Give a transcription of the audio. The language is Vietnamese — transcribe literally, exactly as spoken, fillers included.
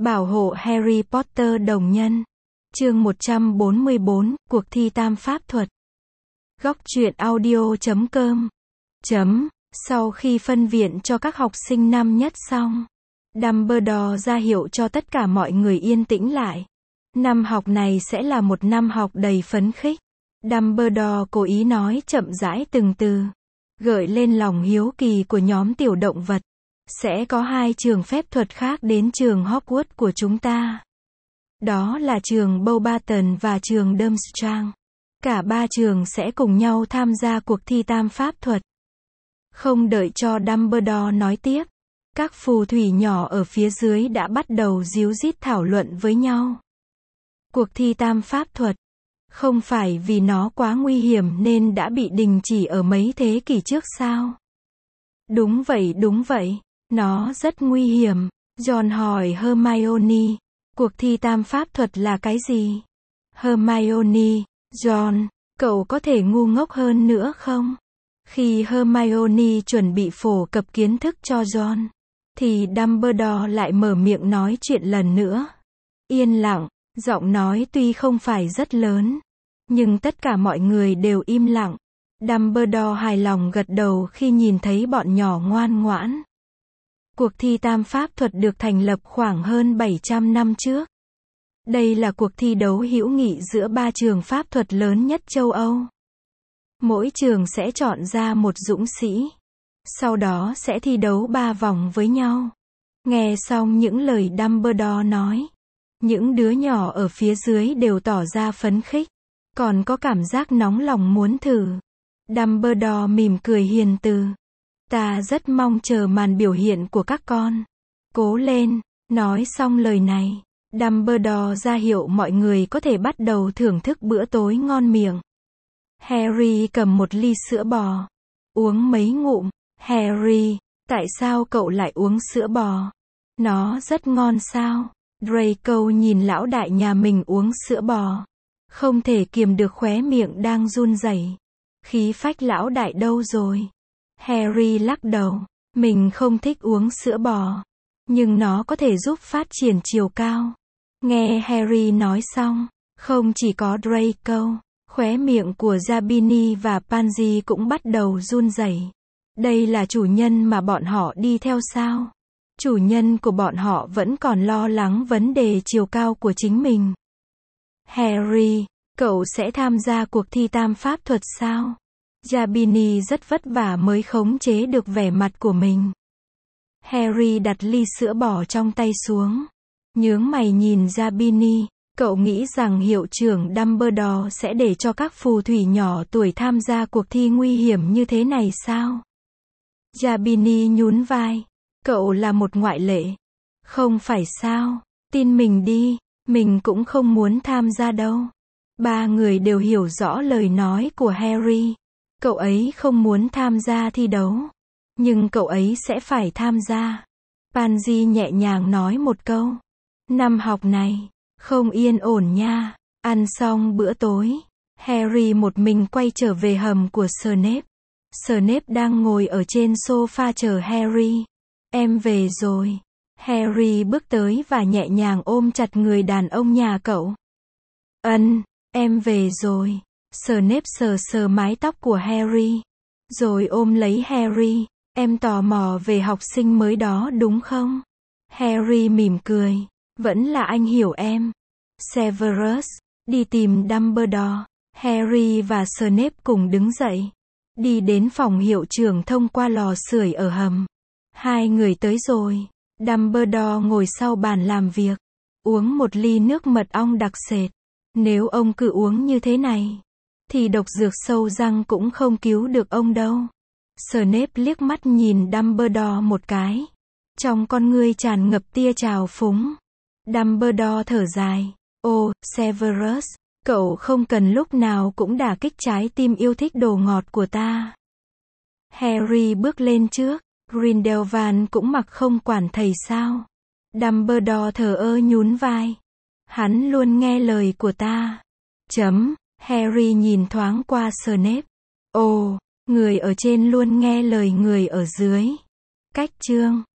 Bảo hộ Harry Potter đồng nhân. Chương một trăm bốn mươi bốn, cuộc thi tam pháp thuật. Góc truyện audio chấm com. Chấm. Sau khi phân viện cho các học sinh năm nhất xong, Dumbledore ra hiệu cho tất cả mọi người yên tĩnh lại. Năm học này sẽ là một năm học đầy phấn khích. Dumbledore cố ý nói chậm rãi từng từ, gợi lên lòng hiếu kỳ của nhóm tiểu động vật. Sẽ có hai trường phép thuật khác đến trường Hogwarts của chúng ta. Đó là trường Beauxbaton và trường Durmstrang. Cả ba trường sẽ cùng nhau tham gia cuộc thi tam pháp thuật. Không đợi cho Dumbledore nói tiếp, các phù thủy nhỏ ở phía dưới đã bắt đầu díu dít thảo luận với nhau. Cuộc thi tam pháp thuật, không phải vì nó quá nguy hiểm nên đã bị đình chỉ ở mấy thế kỷ trước sao? Đúng vậy, đúng vậy. Nó rất nguy hiểm. John hỏi Hermione, cuộc thi tam pháp thuật là cái gì? Hermione, John, cậu có thể ngu ngốc hơn nữa không? Khi Hermione chuẩn bị phổ cập kiến thức cho John, thì Dumbledore lại mở miệng nói chuyện lần nữa. Yên lặng, giọng nói tuy không phải rất lớn, nhưng tất cả mọi người đều im lặng. Dumbledore hài lòng gật đầu khi nhìn thấy bọn nhỏ ngoan ngoãn. Cuộc thi tam pháp thuật được thành lập khoảng hơn bảy trăm năm trước. Đây là cuộc thi đấu hữu nghị giữa ba trường pháp thuật lớn nhất châu Âu. Mỗi trường sẽ chọn ra một dũng sĩ. Sau đó sẽ thi đấu ba vòng với nhau. Nghe xong những lời Dumbledore nói, những đứa nhỏ ở phía dưới đều tỏ ra phấn khích, còn có cảm giác nóng lòng muốn thử. Dumbledore mỉm cười hiền từ. Ta rất mong chờ màn biểu hiện của các con. Cố lên. Nói xong lời này, Dumbledore ra hiệu mọi người có thể bắt đầu thưởng thức bữa tối ngon miệng. Harry cầm một ly sữa bò. Uống mấy ngụm. Harry, tại sao cậu lại uống sữa bò? Nó rất ngon sao? Draco nhìn lão đại nhà mình uống sữa bò. Không thể kiềm được khóe miệng đang run rẩy. Khí phách lão đại đâu rồi? Harry lắc đầu. Mình không thích uống sữa bò. Nhưng nó có thể giúp phát triển chiều cao. Nghe Harry nói xong, không chỉ có Draco, khóe miệng của Zabini và Pansy cũng bắt đầu run rẩy. Đây là chủ nhân mà bọn họ đi theo sao? Chủ nhân của bọn họ vẫn còn lo lắng vấn đề chiều cao của chính mình. Harry, cậu sẽ tham gia cuộc thi tam pháp thuật sao? Zabini rất vất vả mới khống chế được vẻ mặt của mình. Harry đặt ly sữa bò trong tay xuống. Nhướng mày nhìn Zabini, cậu nghĩ rằng hiệu trưởng Dumbledore sẽ để cho các phù thủy nhỏ tuổi tham gia cuộc thi nguy hiểm như thế này sao? Zabini nhún vai. Cậu là một ngoại lệ. Không phải sao? Tin mình đi, mình cũng không muốn tham gia đâu. Ba người đều hiểu rõ lời nói của Harry. Cậu ấy không muốn tham gia thi đấu, nhưng cậu ấy sẽ phải tham gia. Pansy nhẹ nhàng nói một câu. Năm học này, không yên ổn nha. Ăn xong bữa tối, Harry một mình quay trở về hầm của Snape. Snape đang ngồi ở trên sofa chờ Harry. Em về rồi. Harry bước tới và nhẹ nhàng ôm chặt người đàn ông nhà cậu. Ân, em về rồi. Snape sờ sờ mái tóc của Harry, rồi ôm lấy Harry. Em tò mò về học sinh mới đó đúng không? Harry mỉm cười. Vẫn là anh hiểu em. Severus, đi tìm Dumbledore. Harry và Snape cùng đứng dậy, đi đến phòng hiệu trưởng thông qua lò sưởi ở hầm. Hai người tới rồi. Dumbledore ngồi sau bàn làm việc, uống một ly nước mật ong đặc sệt. Nếu ông cứ uống như thế này, thì độc dược sâu răng cũng không cứu được ông đâu. Snape liếc mắt nhìn Dumbledore một cái. Trong con ngươi tràn ngập tia trào phúng. Dumbledore thở dài. Ô, Severus, cậu không cần lúc nào cũng đả kích trái tim yêu thích đồ ngọt của ta. Harry bước lên trước. Grindelwald cũng mặc không quản thầy sao? Dumbledore thờ ơ nhún vai. Hắn luôn nghe lời của ta. Chấm. Harry nhìn thoáng qua Snape. Ồ, người ở trên luôn nghe lời người ở dưới. Cách chương.